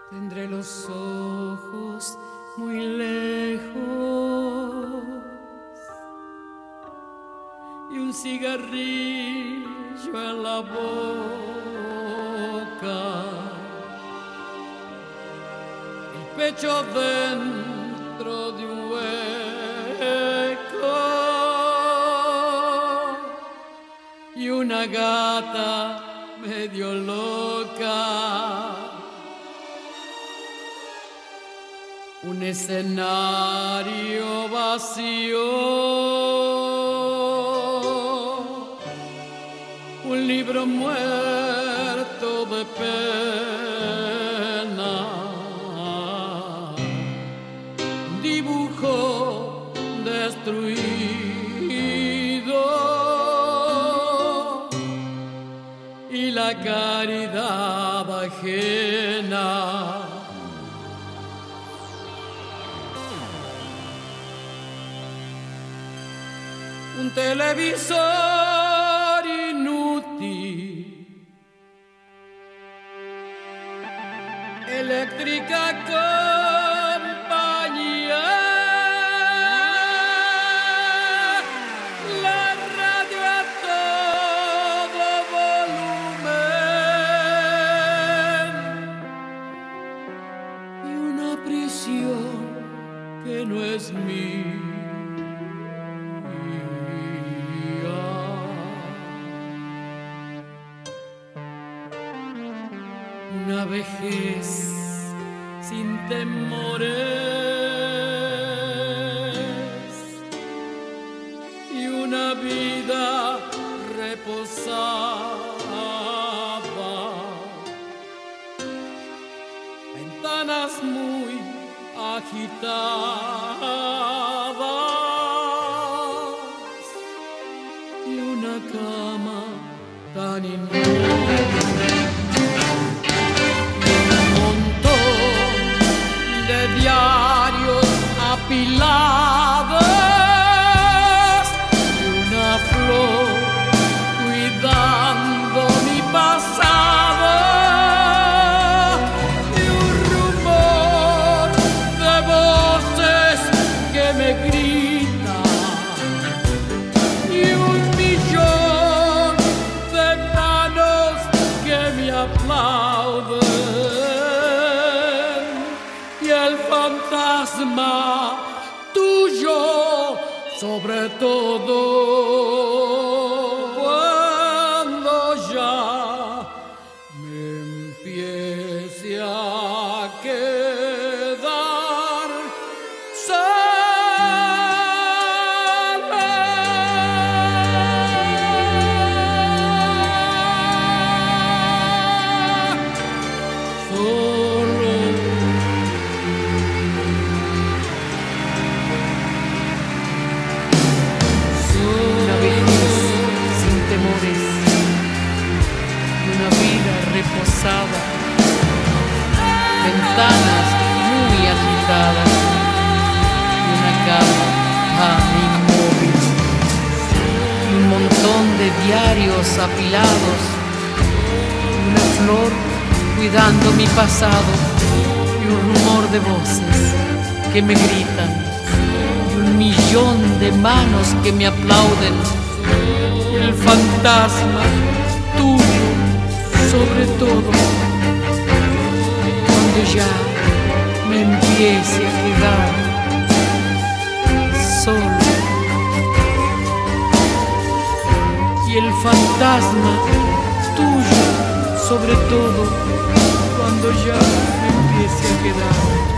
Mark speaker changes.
Speaker 1: Tendré los ojos muy lejos y un cigarrillo en la boca, el pecho dentro de un hueco y una gata medio loca. Un escenario vacío, un libro muerto de pena, un dibujo destruido y la caridad ajena. Un televisor inútil, eléctrica compañía, la radio a todo volumen y una prisión que no es mía. Una vejez sin temores y una vida reposada, ventanas muy agitadas y una cama tan inmóvil. Diarios apilados y una flor cuidando mi pasado y un rumor de voces que me gritan y un millón de manos que me aplauden. El fantasma tuyo sobre todo cuando ya me empiece a quedar reposada, ventanas muy agitadas y una cama tan inmóvil y un montón de diarios apilados y una flor cuidando mi pasado y un rumor de voces que me gritan y un millón de manos que me aplauden y el fantasma tuyo sobre todo cuando ya me empiece a quedar solo y el fantasma tuyo sobre todo cuando ya me empiece a quedar